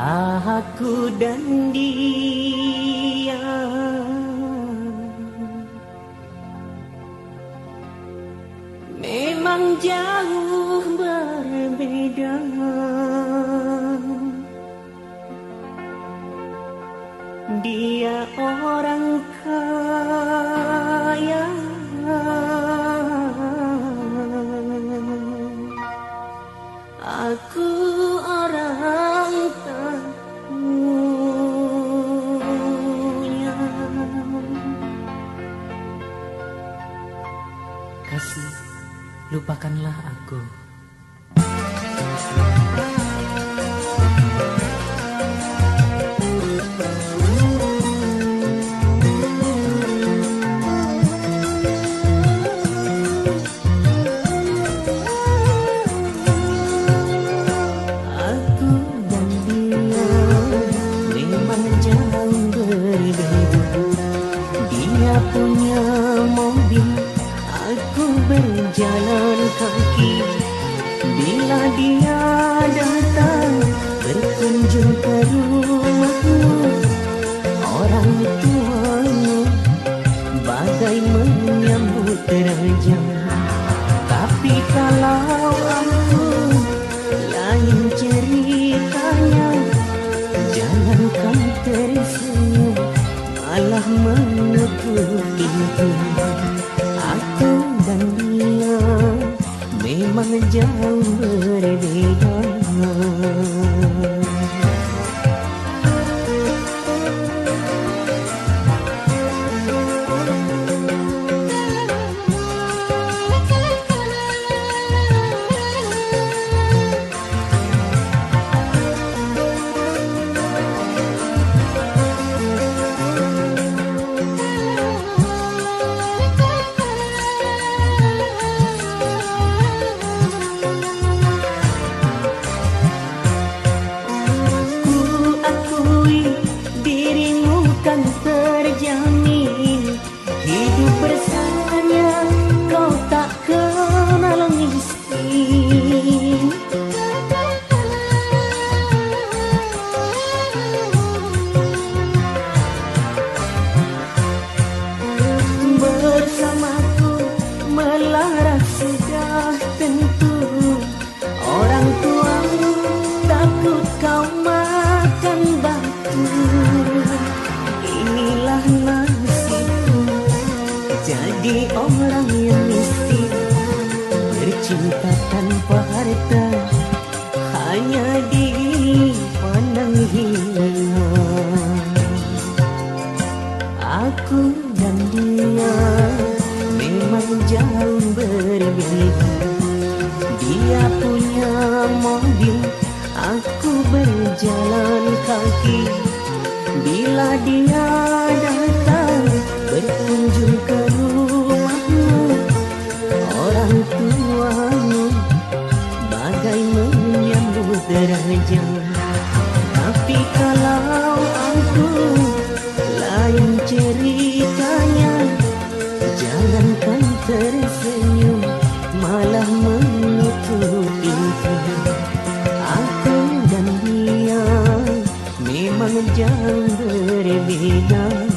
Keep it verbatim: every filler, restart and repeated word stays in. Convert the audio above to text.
Aku dan dia memang jauh berbeda. Dia orang kaya, aku orang tak punya. Kasih, lupakanlah aku. Punya mobil, aku berjalan kaki. Bila dia datang berkunjung ke rumahmu, orang tuamu bagai menyambut raja. Tapi kalau aku lain ceritanya, jangankan tersenyum, malah menutup pintu. Aku dan dia memang jauh berbeda. Terjamin hidup bersamanya, kau tak kenal miskin. Bersamaku melarat sudah tentu, orang tuamu takut kau makan batu. Inilah nasibku, jadi orang yang miskin, bercinta tanpa harta, hanya dipandang hina. Aku dan dia memang jauh berbeda. Dia punya mobil, aku berjalan kaki. Bila dia datang berkunjung ke rumahmu, orang tuamu bagai menyambut raja. Tapi kalau aku lain ceritanya, jangankan tersenyum, malah menutup pintu. Aku dan dia memang jauh berbeda.